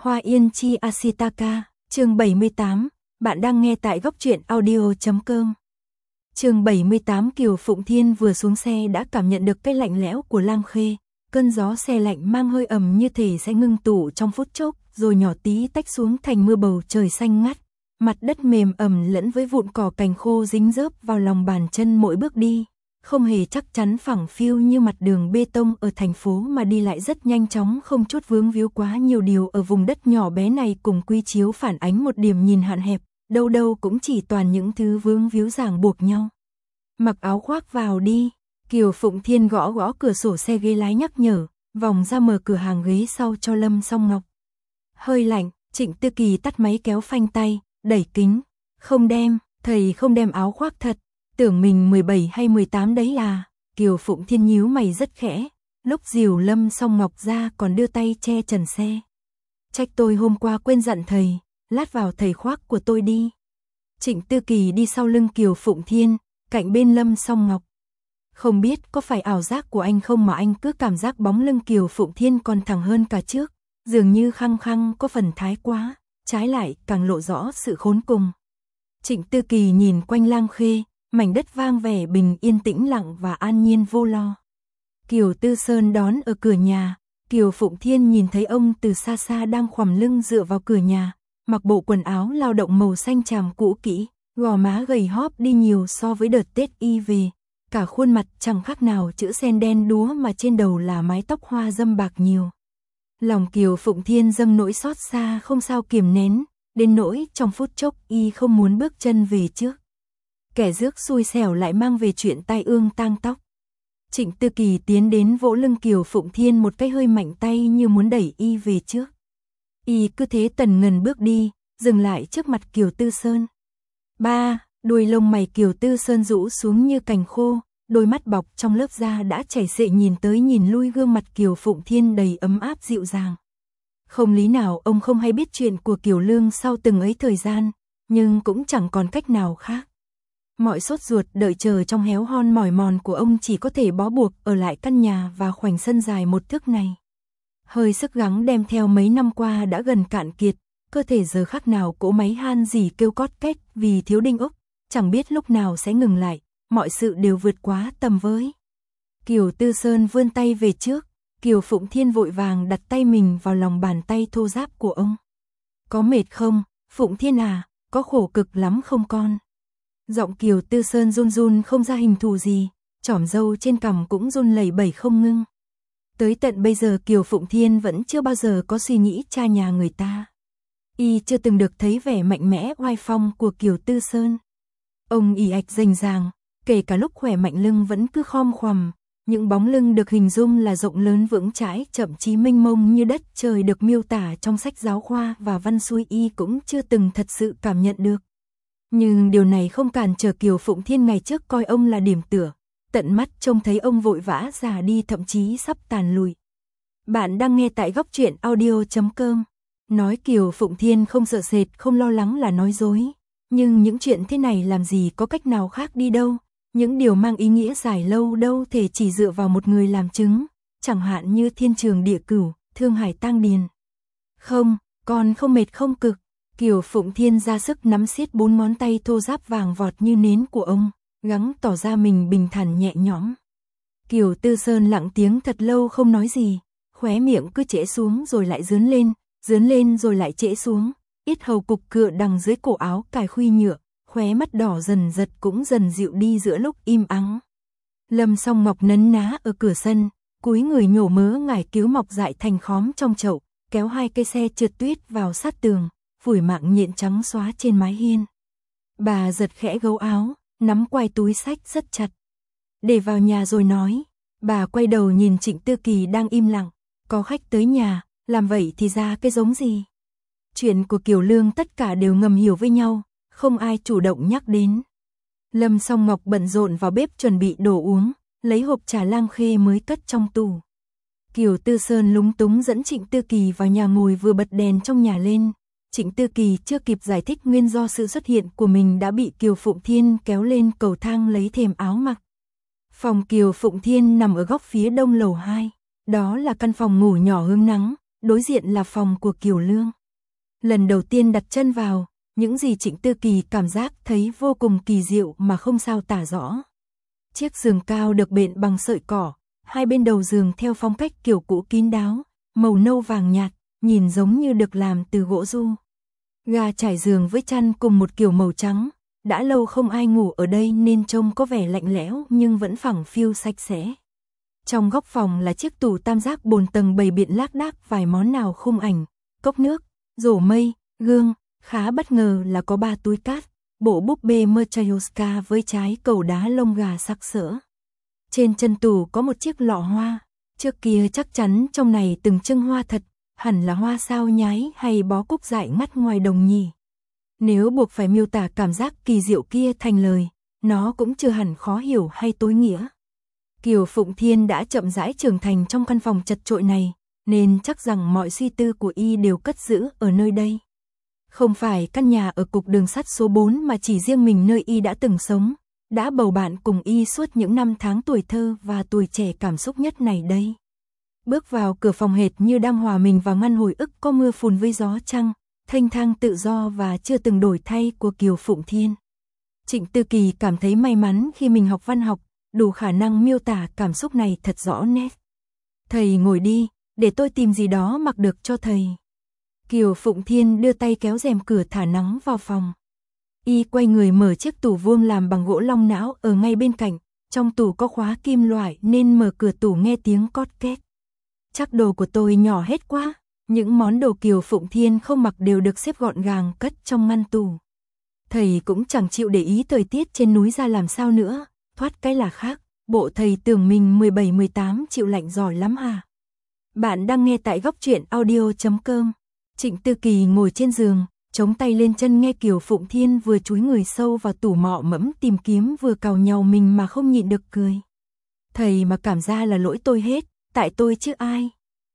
Hoa Yên Chi Ashitaka, chương 78, bạn đang nghe tại góc truyện audio.com. Chương 78. Kiều Phụng Thiên vừa xuống xe đã cảm nhận được cái lạnh lẽo của Lam Khê, cơn gió xe lạnh mang hơi ẩm như thể sẽ ngưng tụ trong phút chốc, rồi nhỏ tí tách xuống thành mưa. Bầu trời xanh ngắt, mặt đất mềm ẩm lẫn với vụn cỏ cành khô dính dớp vào lòng bàn chân mỗi bước đi, không hề chắc chắn phẳng phiu như mặt đường bê tông ở thành phố mà đi lại rất nhanh chóng, không chút vướng víu. Quá nhiều điều ở vùng đất nhỏ bé này cùng quy chiếu phản ánh một điểm nhìn hạn hẹp, đâu đâu cũng chỉ toàn những thứ vướng víu ràng buộc nhau. Mặc áo khoác vào đi, Kiều Phụng Thiên gõ gõ cửa sổ xe ghế lái nhắc nhở, vòng ra mở cửa hàng ghế sau cho Lâm Song Ngọc. Hơi lạnh, Trịnh Tư Kỳ tắt máy kéo phanh tay, đẩy kính, không đem, thầy không đem áo khoác thật, tưởng mình 17 hay 18 đấy à. Kiều Phụng Thiên nhíu mày rất khẽ, lúc dìu Lâm Song Ngọc ra còn đưa tay che trần xe. Trách tôi hôm qua quên dặn thầy, lát vào thầy khoác của tôi đi. Trịnh Tư Kỳ đi sau lưng Kiều Phụng Thiên, cạnh bên Lâm Song Ngọc. Không biết có phải ảo giác của anh không mà anh cứ cảm giác bóng lưng Kiều Phụng Thiên còn thẳng hơn cả trước, dường như khăng khăng có phần thái quá, trái lại càng lộ rõ sự khốn cùng. Trịnh Tư Kỳ nhìn quanh Lam Khê, mảnh đất vang vẻ bình yên tĩnh lặng và an nhiên vô lo. Kiều Tư Sơn đón ở cửa nhà, Kiều Phụng Thiên nhìn thấy ông từ xa xa đang khoằm lưng dựa vào cửa nhà, mặc bộ quần áo lao động màu xanh tràm cũ kỹ, gò má gầy hóp đi nhiều so với đợt Tết y về, cả khuôn mặt chẳng khác nào chữ sen đen đúa mà trên đầu là mái tóc hoa dâm bạc nhiều. Lòng Kiều Phụng Thiên dâng nỗi xót xa không sao kiềm nén, đến nỗi trong phút chốc y không muốn bước chân về trước. Kẻ rước xui xẻo lại mang về chuyện tai ương tang tóc. Trịnh Tư Kỳ tiến đến vỗ lưng Kiều Phụng Thiên một cái hơi mạnh tay như muốn đẩy y về trước. Y cứ thế tần ngần bước đi, dừng lại trước mặt Kiều Tư Sơn. Ba, đuôi lông mày Kiều Tư Sơn rũ xuống như cành khô, đôi mắt bọc trong lớp da đã chảy xệ nhìn tới nhìn lui, gương mặt Kiều Phụng Thiên đầy ấm áp dịu dàng. Không lý nào ông không hay biết chuyện của Kiều Lương sau từng ấy thời gian, nhưng cũng chẳng còn cách nào khác. Mọi sốt ruột đợi chờ trong héo hon mỏi mòn của ông chỉ có thể bó buộc ở lại căn nhà và khoảnh sân dài một thước này. Hơi sức gắng đem theo mấy năm qua đã gần cạn kiệt, cơ thể giờ khắc nào cỗ máy han rỉ kêu cót két vì thiếu đinh ốc, chẳng biết lúc nào sẽ ngừng lại, mọi sự đều vượt quá tầm với. Kiều Tư Sơn vươn tay về trước, Kiều Phụng Thiên vội vàng đặt tay mình vào lòng bàn tay thô ráp của ông. Có mệt không, Phụng Thiên à, có khổ cực lắm không con? Giọng Kiều Tư Sơn run run không ra hình thù gì, chỏm râu trên cằm cũng run lẩy bẩy không ngưng. Tới tận bây giờ Kiều Phụng Thiên vẫn chưa bao giờ có suy nghĩ tra nhà người ta. Y chưa từng được thấy vẻ mạnh mẽ oai phong của Kiều Tư Sơn. Ông ì ạch rành ràng, kể cả lúc khỏe mạnh lưng vẫn cứ khom khoằm, những bóng lưng được hình dung là rộng lớn vững chãi, thậm chí mênh mông như đất trời được miêu tả trong sách giáo khoa và văn xuôi y cũng chưa từng thật sự cảm nhận được. Nhưng điều này không cản trở Kiều Phụng Thiên ngày trước coi ông là điểm tựa, tận mắt trông thấy ông vội vã già đi thậm chí sắp tàn lụi. Bạn đang nghe tại góc truyện audio.com. Nói Kiều Phụng Thiên không sợ sệt, không lo lắng là nói dối. Nhưng những chuyện thế này làm gì có cách nào khác đi đâu. Những điều mang ý nghĩa dài lâu đâu thể chỉ dựa vào một người làm chứng. Chẳng hạn như thiên trường địa cửu, thương hải tang điền. Không, con không mệt không cực. Kiều Phụng Thiên ra sức nắm siết 4 ngón tay thô ráp vàng vọt như nến của ông, gắng tỏ ra mình bình thản nhẹ nhõm. Kiều Tư Sơn lặng tiếng thật lâu không nói gì, khóe miệng cứ trễ xuống rồi lại dướn lên rồi lại trễ xuống, yết hầu cục cựa đằng dưới cổ áo cài khuy nhựa, khóe mắt đỏ dần giật cũng dần dịu đi giữa lúc im ắng. Lâm Song Ngọc nấn ná ở cửa sân, cúi người nhổ mớ ngải cứu mọc dại thành khóm trong chậu, kéo 2 cây xe trượt tuyết vào sát tường, phủi mạng nhện trắng xóa trên mái hiên. Bà giật khẽ gấu áo, nắm quai túi xách rất chặt. Để vào nhà rồi nói. Bà quay đầu nhìn Trịnh Tư Kỳ đang im lặng. Có khách tới nhà, làm vậy thì ra cái giống gì? Chuyện của Kiều Lương tất cả đều ngầm hiểu với nhau, không ai chủ động nhắc đến. Lâm Song Ngọc bận rộn vào bếp chuẩn bị đồ uống, lấy hộp trà Lam Khê mới cất trong tủ. Kiều Tư Sơn lúng túng dẫn Trịnh Tư Kỳ vào nhà ngồi vừa bật đèn trong nhà lên. Trịnh Tư Kỳ chưa kịp giải thích nguyên do sự xuất hiện của mình đã bị Kiều Phụng Thiên kéo lên cầu thang lấy thềm áo mặc. Phòng Kiều Phụng Thiên nằm ở góc phía đông lầu 2, đó là căn phòng ngủ nhỏ hướng nắng, đối diện là phòng của Kiều Lương. Lần đầu tiên đặt chân vào, những gì Trịnh Tư Kỳ cảm giác thấy vô cùng kỳ diệu mà không sao tả rõ. Chiếc giường cao được bện bằng sợi cỏ, hai bên đầu giường theo phong cách kiểu cũ kín đáo, màu nâu vàng nhạt, nhìn giống như được làm từ gỗ du. Ga trải giường với chăn cùng một kiểu màu trắng, đã lâu không ai ngủ ở đây nên trông có vẻ lạnh lẽo nhưng vẫn phẳng phiu sạch sẽ. Trong góc phòng là chiếc tủ tam giác bồn tầng bày biện lác đác vài món nào khung ảnh, cốc nước, rổ mây, gương, khá bất ngờ là có 3 túi cát, bộ búp bê Matryoshka với trái cầu đá lông gà sặc sỡ. Trên chân tủ có một chiếc lọ hoa, trước kia chắc chắn trong này từng trưng hoa thật, hẳn là hoa sao nhái hay bó cúc dại ngắt ngoài đồng nhỉ. Nếu buộc phải miêu tả cảm giác kỳ diệu kia thành lời, nó cũng chưa hẳn khó hiểu hay tối nghĩa. Kiều Phụng Thiên đã chậm rãi trưởng thành trong căn phòng chật chội này, nên chắc rằng mọi suy tư của y đều cất giữ ở nơi đây. Không phải căn nhà ở cục đường sắt số 4 mà chỉ riêng mình nơi y đã từng sống, đã bầu bạn cùng y suốt những năm tháng tuổi thơ và tuổi trẻ cảm xúc nhất này đây. Bước vào cửa phòng hệt như đang hòa mình vào ngăn hồi ức có mưa phùn với gió trăng, thênh thang tự do và chưa từng đổi thay của Kiều Phụng Thiên. Trịnh Tư Kỳ cảm thấy may mắn khi mình học văn học, đủ khả năng miêu tả cảm xúc này thật rõ nét. Thầy ngồi đi, để tôi tìm gì đó mặc được cho thầy. Kiều Phụng Thiên đưa tay kéo rèm cửa thả nắng vào phòng. Y quay người mở chiếc tủ vuông làm bằng gỗ long não ở ngay bên cạnh, trong tủ có khóa kim loại nên mở cửa tủ nghe tiếng cót két. Chắc đồ của tôi nhỏ hết quá, những món đồ Kiều Phụng Thiên không mặc đều được xếp gọn gàng cất trong ngăn tủ. Thầy cũng chẳng chịu để ý thời tiết trên núi ra làm sao nữa, thoát cái là khác, bộ thầy tưởng mình 17-18 chịu lạnh giỏi lắm à. Bạn đang nghe tại góc truyện audio.com. Trịnh Tư Kỳ ngồi trên giường, chống tay lên chân nghe Kiều Phụng Thiên vừa chúi người sâu vào tủ mọ mẫm tìm kiếm vừa cào nhàu mình mà không nhịn được cười. Thầy mà cảm ra là lỗi tôi hết, tại tôi chứ ai.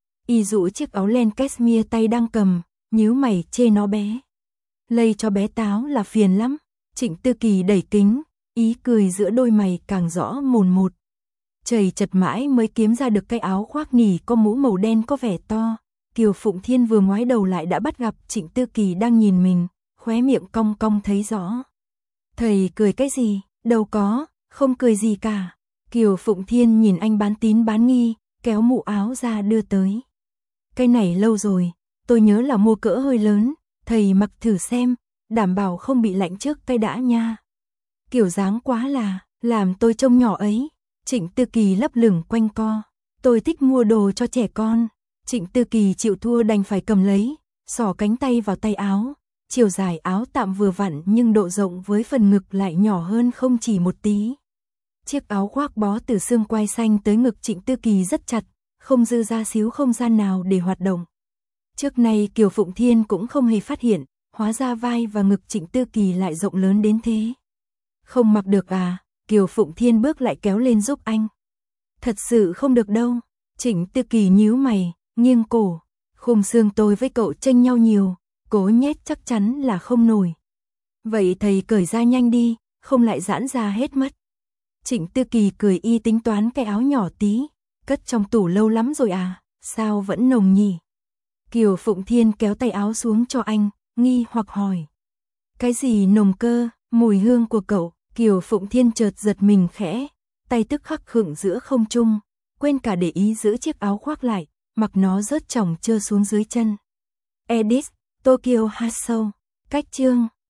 Y dụ chiếc áo len cashmere tay đang cầm, nhíu mày chê nó bé. Lây cho bé táo là phiền lắm. Trịnh Tư Kỳ đẩy kính, ý cười giữa đôi mày càng rõ mồn một. Chầy chật mãi mới kiếm ra được cái áo khoác nỉ có mũ màu đen có vẻ to. Kiều Phụng Thiên vừa ngoái đầu lại đã bắt gặp Trịnh Tư Kỳ đang nhìn mình, khóe miệng cong cong thấy rõ. Thầy cười cái gì, đâu có, không cười gì cả. Kiều Phụng Thiên nhìn anh bán tín bán nghi, kéo mũ áo ra đưa tới. Cái này lâu rồi, tôi nhớ là mua cỡ hơi lớn, thầy mặc thử xem, đảm bảo không bị lạnh trước cái đã nha. Kiểu dáng quá là, làm tôi trông nhỏ ấy. Trịnh Tư Kỳ lấp lửng quanh co. Tôi thích mua đồ cho trẻ con. Trịnh Tư Kỳ chịu thua đành phải cầm lấy, xỏ cánh tay vào tay áo. Chiều dài áo tạm vừa vặn nhưng độ rộng với phần ngực lại nhỏ hơn không chỉ một tí. Chiếc áo khoác bó từ xương quai xanh tới ngực Trịnh Tư Kỳ rất chặt, không dư ra xíu không gian nào để hoạt động. Trước nay Kiều Phụng Thiên cũng không hề phát hiện, hóa ra vai và ngực Trịnh Tư Kỳ lại rộng lớn đến thế. Không mặc được à? Kiều Phụng Thiên bước lại kéo lên giúp anh. Thật sự không được đâu. Trịnh Tư Kỳ nhíu mày, nghiêng cổ. Khung xương tôi với cậu chênh nhau nhiều, cố nhét chắc chắn là không nổi. Vậy thầy cởi ra nhanh đi, không lại giãn ra hết mất. Trịnh Tư Kỳ cười y tính toán cái áo nhỏ tí, cất trong tủ lâu lắm rồi à, sao vẫn nồng nhỉ? Kiều Phụng Thiên kéo tay áo xuống cho anh, nghi hoặc hỏi. Cái gì nồng cơ, mùi hương của cậu? Kiều Phụng Thiên chợt giật mình khẽ, tay tức khắc khựng giữa không trung, quên cả để ý giữ chiếc áo khoác lại, mặc nó rớt chỏng trơ xuống dưới chân. Edit, Tokyo Hasou, cách chương.